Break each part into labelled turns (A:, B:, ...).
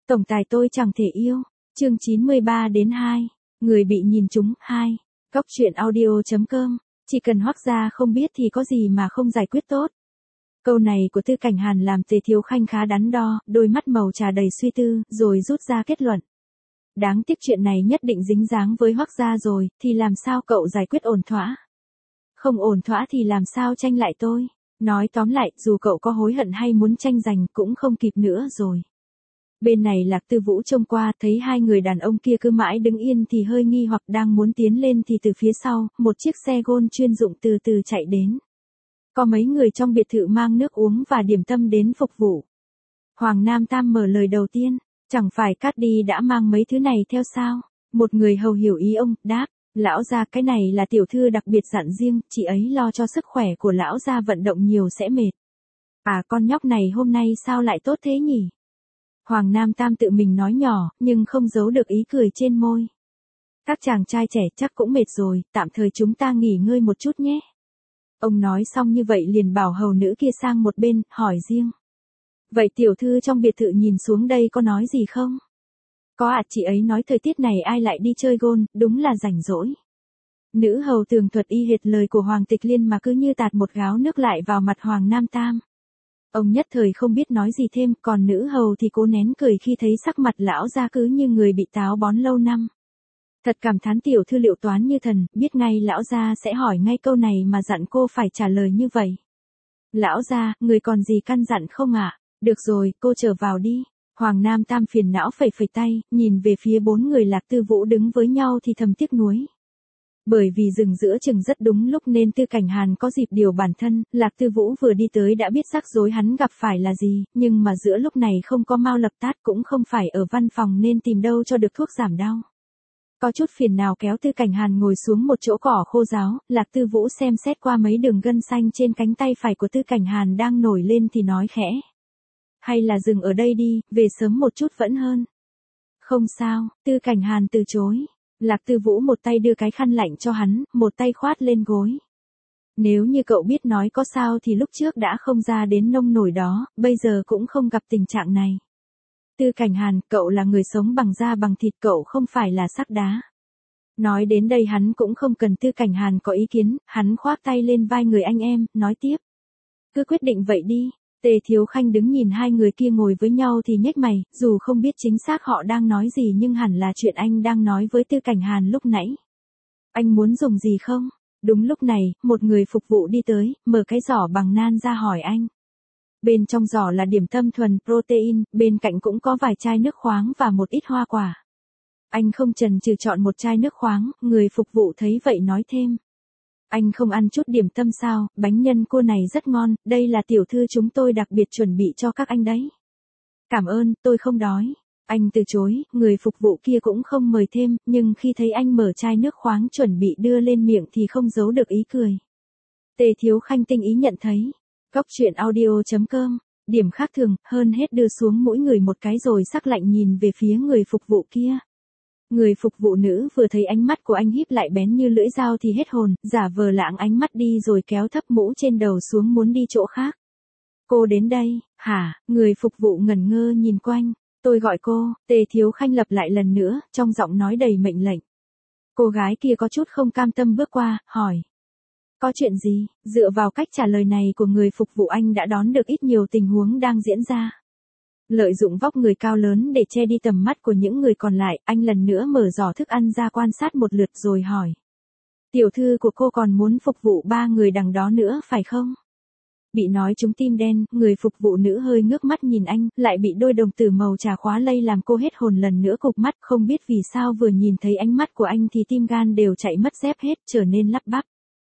A: Tổng tài tôi chẳng thể yêu. Chương 93 đến 2. Người bị nhìn trúng 2. Góc truyện audio.com. Chỉ cần Hoắc gia không biết thì có gì mà không giải quyết tốt. Câu này của Tư Cảnh Hàn làm Tề Thiếu Khanh khá đắn đo, đôi mắt màu trà đầy suy tư, rồi rút ra kết luận. Đáng tiếc chuyện này nhất định dính dáng với Hoắc gia rồi, thì làm sao cậu giải quyết ổn thỏa? Không ổn thỏa thì làm sao tranh lại tôi? Nói tóm lại, dù cậu có hối hận hay muốn tranh giành cũng không kịp nữa rồi. Bên này Lạc Tư Vũ trông qua, thấy hai người đàn ông kia cứ mãi đứng yên thì hơi nghi hoặc đang muốn tiến lên thì từ phía sau, một chiếc xe gôn chuyên dụng từ từ chạy đến. Có mấy người trong biệt thự mang nước uống và điểm tâm đến phục vụ. Hoàng Nam Tam mở lời đầu tiên, chẳng phải Cát Đi đã mang mấy thứ này theo sao? Một người hầu hiểu ý ông, đáp, lão gia cái này là tiểu thư đặc biệt dặn riêng, chị ấy lo cho sức khỏe của lão gia vận động nhiều sẽ mệt. À con nhóc này hôm nay sao lại tốt thế nhỉ? Hoàng Nam Tam tự mình nói nhỏ, nhưng không giấu được ý cười trên môi. Các chàng trai trẻ chắc cũng mệt rồi, tạm thời chúng ta nghỉ ngơi một chút nhé. Ông nói xong như vậy liền bảo hầu nữ kia sang một bên, hỏi riêng. Vậy tiểu thư trong biệt thự nhìn xuống đây có nói gì không? Có ạ, chị ấy nói thời tiết này ai lại đi chơi gôn, đúng là rảnh rỗi. Nữ hầu tường thuật y hệt lời của Hoàng Tịch Liên mà cứ như tạt một gáo nước lại vào mặt Hoàng Nam Tam. Ông nhất thời không biết nói gì thêm, còn nữ hầu thì cố nén cười khi thấy sắc mặt lão ra cứ như người bị táo bón lâu năm. Thật cảm thán tiểu thư liệu toán như thần, biết ngay lão gia sẽ hỏi ngay câu này mà dặn cô phải trả lời như vậy. Lão gia, người còn gì căn dặn không ạ? Được rồi, cô trở vào đi. Hoàng Nam Tam phiền não phẩy phẩy tay, nhìn về phía bốn người Lạc Tư Vũ đứng với nhau thì thầm tiếc nuối. Bởi vì dừng giữa chừng rất đúng lúc nên Tư Cảnh Hàn có dịp điều bản thân, Lạc Tư Vũ vừa đi tới đã biết rắc rối hắn gặp phải là gì, nhưng mà giữa lúc này không có Mao Lập Tát cũng không phải ở văn phòng nên tìm đâu cho được thuốc giảm đau. Có chút phiền nào kéo Tư Cảnh Hàn ngồi xuống một chỗ cỏ khô ráo, Lạc Tư Vũ xem xét qua mấy đường gân xanh trên cánh tay phải của Tư Cảnh Hàn đang nổi lên thì nói khẽ. Hay là dừng ở đây đi, về sớm một chút vẫn hơn. Không sao, Tư Cảnh Hàn từ chối. Lạc Tư Vũ một tay đưa cái khăn lạnh cho hắn, một tay khoát lên gối. Nếu như cậu biết nói có sao thì lúc trước đã không ra đến nông nổi đó, bây giờ cũng không gặp tình trạng này. Tư Cảnh Hàn, cậu là người sống bằng da bằng thịt, cậu không phải là xác đá. Nói đến đây hắn cũng không cần Tư Cảnh Hàn có ý kiến, hắn khoác tay lên vai người anh em, nói tiếp. Cứ quyết định vậy đi. Tề Thiếu Khanh đứng nhìn hai người kia ngồi với nhau thì nhếch mày, dù không biết chính xác họ đang nói gì nhưng hẳn là chuyện anh đang nói với Tư Cảnh Hàn lúc nãy. Anh muốn dùng gì không? Đúng lúc này, một người phục vụ đi tới, mở cái giỏ bằng nan ra hỏi anh. Bên trong giỏ là điểm tâm thuần protein, bên cạnh cũng có vài chai nước khoáng và một ít hoa quả. Anh không chần chừ chọn một chai nước khoáng, người phục vụ thấy vậy nói thêm. Anh không ăn chút điểm tâm sao, bánh nhân cua này rất ngon, đây là tiểu thư chúng tôi đặc biệt chuẩn bị cho các anh đấy. Cảm ơn, tôi không đói. Anh từ chối, người phục vụ kia cũng không mời thêm, nhưng khi thấy anh mở chai nước khoáng chuẩn bị đưa lên miệng thì không giấu được ý cười. Tề Thiếu Khanh tinh ý nhận thấy. Góc truyện audio.com, điểm khác thường, hơn hết đưa xuống mỗi người một cái rồi sắc lạnh nhìn về phía người phục vụ kia. Người phục vụ nữ vừa thấy ánh mắt của anh híp lại bén như lưỡi dao thì hết hồn, giả vờ lãng ánh mắt đi rồi kéo thấp mũ trên đầu xuống muốn đi chỗ khác. Cô đến đây, hả? Người phục vụ ngẩn ngơ nhìn quanh. Tôi gọi cô, Tề Thiếu Khanh lặp lại lần nữa, trong giọng nói đầy mệnh lệnh. Cô gái kia có chút không cam tâm bước qua, hỏi. Có chuyện gì? Dựa vào cách trả lời này của người phục vụ anh đã đón được ít nhiều tình huống đang diễn ra. Lợi dụng vóc người cao lớn để che đi tầm mắt của những người còn lại, anh lần nữa mở giỏ thức ăn ra quan sát một lượt rồi hỏi. Tiểu thư của cô còn muốn phục vụ 3 người đằng đó nữa phải không? Bị nói trúng tim đen, người phục vụ nữ hơi ngước mắt nhìn anh, lại bị đôi đồng tử màu trà khóa lây làm cô hết hồn lần nữa cụp mắt, không biết vì sao vừa nhìn thấy ánh mắt của anh thì tim gan đều chạy mất dép hết, trở nên lắp bắp.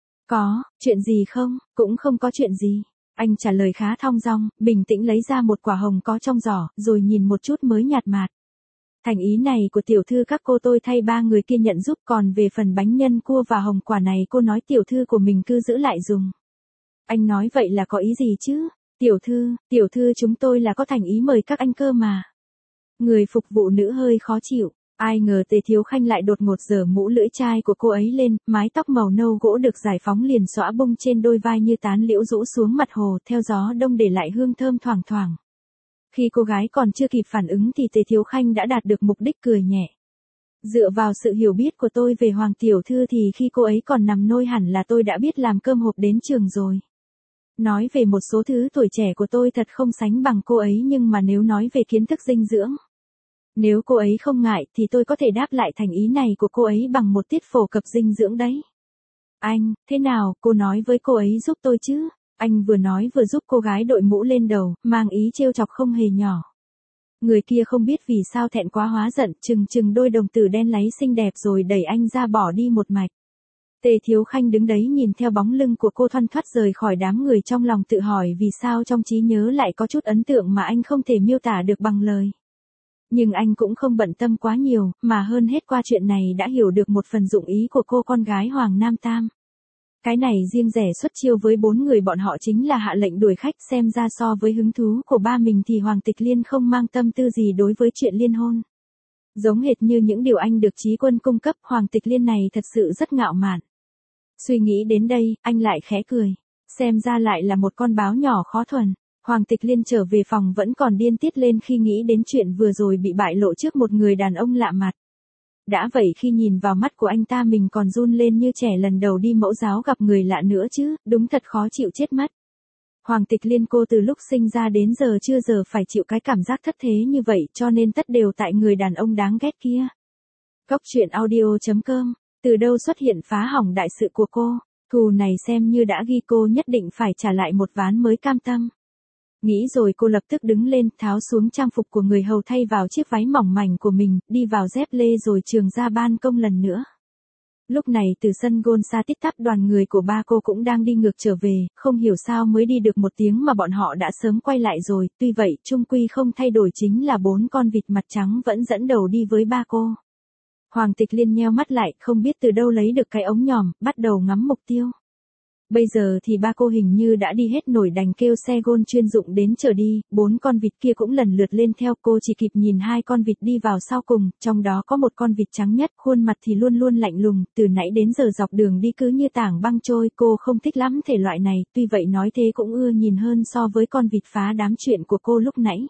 A: Có, chuyện gì không? Cũng không có chuyện gì. Anh trả lời khá thong dong, bình tĩnh lấy ra một quả hồng có trong giỏ, rồi nhìn một chút mới nhạt mạt. Thành ý này của tiểu thư các cô tôi thay 3 người kia nhận giúp, còn về phần bánh nhân cua và hồng quả này cô nói tiểu thư của mình cứ giữ lại dùng. Anh nói vậy là có ý gì chứ? Tiểu thư chúng tôi là có thành ý mời các anh cơ mà. Người phục vụ nữ hơi khó chịu. Ai ngờ Tề Thiếu Khanh lại đột ngột giở mũ lưỡi chai của cô ấy lên, mái tóc màu nâu gỗ được giải phóng liền xõa bung trên đôi vai như tán liễu rũ xuống mặt hồ, theo gió đông để lại hương thơm thoảng thoảng. Khi cô gái còn chưa kịp phản ứng thì Tề Thiếu Khanh đã đạt được mục đích cười nhẹ. Dựa vào sự hiểu biết của tôi về Hoàng tiểu thư thì khi cô ấy còn nằm nôi hẳn là tôi đã biết làm cơm hộp đến trường rồi. Nói về một số thứ tuổi trẻ của tôi thật không sánh bằng cô ấy, nhưng mà nếu nói về kiến thức dinh dưỡng, nếu cô ấy không ngại thì tôi có thể đáp lại thành ý này của cô ấy bằng một tiết phổ cập dinh dưỡng đấy. Anh, thế nào, cô nói với cô ấy giúp tôi chứ? Anh vừa nói vừa giúp cô gái đội mũ lên đầu, mang ý trêu chọc không hề nhỏ. Người kia không biết vì sao thẹn quá hóa giận, chừng đôi đồng tử đen láy xinh đẹp rồi đẩy anh ra bỏ đi một mạch. Tề Thiếu Khanh đứng đấy nhìn theo bóng lưng của cô thoăn thoắt rời khỏi đám người, trong lòng tự hỏi vì sao trong trí nhớ lại có chút ấn tượng mà anh không thể miêu tả được bằng lời. Nhưng anh cũng không bận tâm quá nhiều, mà hơn hết qua chuyện này đã hiểu được một phần dụng ý của cô con gái Hoàng Nam Tam. Cái này riêng rẻ xuất chiêu với 4 người bọn họ chính là hạ lệnh đuổi khách, xem ra so với hứng thú của ba mình thì Hoàng Tịch Liên không mang tâm tư gì đối với chuyện liên hôn. Giống hệt như những điều anh được Chí Quân cung cấp, Hoàng Tịch Liên này thật sự rất ngạo mạn. Suy nghĩ đến đây, anh lại khẽ cười. Xem ra lại là một con báo nhỏ khó thuần. Hoàng Tịch Liên trở về phòng vẫn còn điên tiết lên khi nghĩ đến chuyện vừa rồi bị bại lộ trước một người đàn ông lạ mặt. Đã vậy khi nhìn vào mắt của anh ta mình còn run lên như trẻ lần đầu đi mẫu giáo gặp người lạ nữa chứ, đúng thật khó chịu chết mất. Hoàng Tịch Liên cô từ lúc sinh ra đến giờ chưa giờ phải chịu cái cảm giác thất thế như vậy, cho nên tất đều tại người đàn ông đáng ghét kia. Góc truyện audio.com, từ đâu xuất hiện phá hỏng đại sự của cô, thù này xem như đã ghi, cô nhất định phải trả lại một ván mới cam tâm. Nghĩ rồi cô lập tức đứng lên, tháo xuống trang phục của người hầu thay vào chiếc váy mỏng mảnh của mình, đi vào dép lê rồi trường ra ban công lần nữa. Lúc này từ sân gôn xa tít tắp đoàn người của ba cô cũng đang đi ngược trở về, không hiểu sao mới đi được một tiếng mà bọn họ đã sớm quay lại rồi, tuy vậy chung quy không thay đổi chính là 4 con vịt mặt trắng vẫn dẫn đầu đi với ba cô. Hoàng Tịch Liên nheo mắt lại, không biết từ đâu lấy được cái ống nhòm, bắt đầu ngắm mục tiêu. Bây giờ thì ba cô hình như đã đi hết nổi, đành kêu xe gôn chuyên dụng đến chở đi, 4 con vịt kia cũng lần lượt lên theo, cô chỉ kịp nhìn 2 con vịt đi vào sau cùng, trong đó có một con vịt trắng nhất, khuôn mặt thì luôn luôn lạnh lùng, từ nãy đến giờ dọc đường đi cứ như tảng băng trôi, cô không thích lắm thể loại này, tuy vậy nói thế cũng ưa nhìn hơn so với con vịt phá đám chuyện của cô lúc nãy.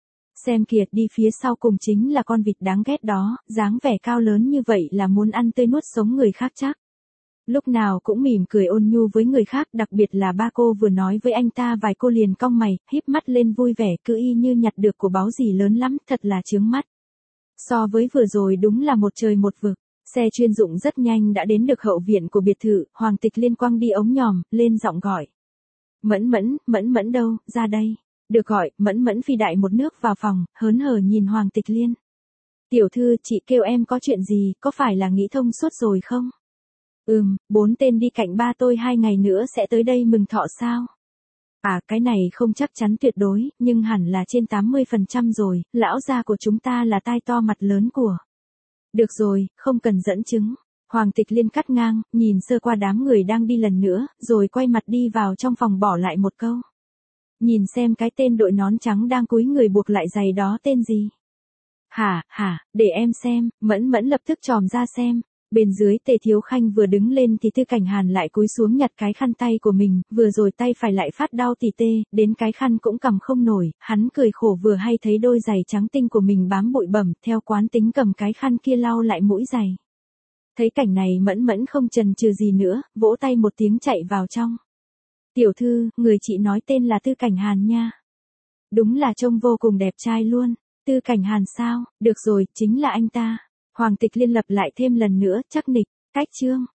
A: Xem kìa, đi phía sau cùng chính là con vịt đáng ghét đó, dáng vẻ cao lớn như vậy là muốn ăn tươi nuốt sống người khác chắc. Lúc nào cũng mỉm cười ôn nhu với người khác, đặc biệt là ba cô vừa nói với anh ta vài cô liền cong mày, híp mắt lên vui vẻ, cứ y như nhặt được của báu gì lớn lắm, thật là chướng mắt. So với vừa rồi đúng là một trời một vực. Xe chuyên dụng rất nhanh đã đến được hậu viện của biệt thự, Hoàng Tịch Liên quăng đi ống nhòm, lên giọng gọi. Mẫn mẫn đâu, ra đây. Được gọi, Mẫn Mẫn phi đại một nước vào phòng, hớn hở nhìn Hoàng Tịch Liên. Tiểu thư, chị kêu em có chuyện gì, có phải là nghĩ thông suốt rồi không? 4 tên đi cạnh ba tôi 2 ngày nữa sẽ tới đây mừng thọ sao? À, cái này không chắc chắn tuyệt đối, nhưng hẳn là trên 80% rồi, lão gia của chúng ta là tai to mặt lớn của. Được rồi, không cần dẫn chứng. Hoàng Tịch Liên cắt ngang, nhìn sơ qua đám người đang đi lần nữa, rồi quay mặt đi vào trong phòng bỏ lại một câu. Nhìn xem cái tên đội nón trắng đang cúi người buộc lại giày đó tên gì? Hả, để em xem, Mẫn Mẫn lập tức chòm ra xem. Bên dưới Tề Thiếu Khanh vừa đứng lên thì Tư Cảnh Hàn lại cúi xuống nhặt cái khăn tay của mình, vừa rồi tay phải lại phát đau tỉ tê, đến cái khăn cũng cầm không nổi, hắn cười khổ vừa hay thấy đôi giày trắng tinh của mình bám bụi bẩm, theo quán tính cầm cái khăn kia lau lại mũi giày. Thấy cảnh này Mẫn Mẫn không chần chừ gì nữa, vỗ tay một tiếng chạy vào trong. Tiểu thư, người chị nói tên là Tư Cảnh Hàn nha. Đúng là trông vô cùng đẹp trai luôn. Tư Cảnh Hàn sao, được rồi, chính là anh ta. Hoàng Tịch Liên lập lại thêm lần nữa, chắc nịch, cách chương.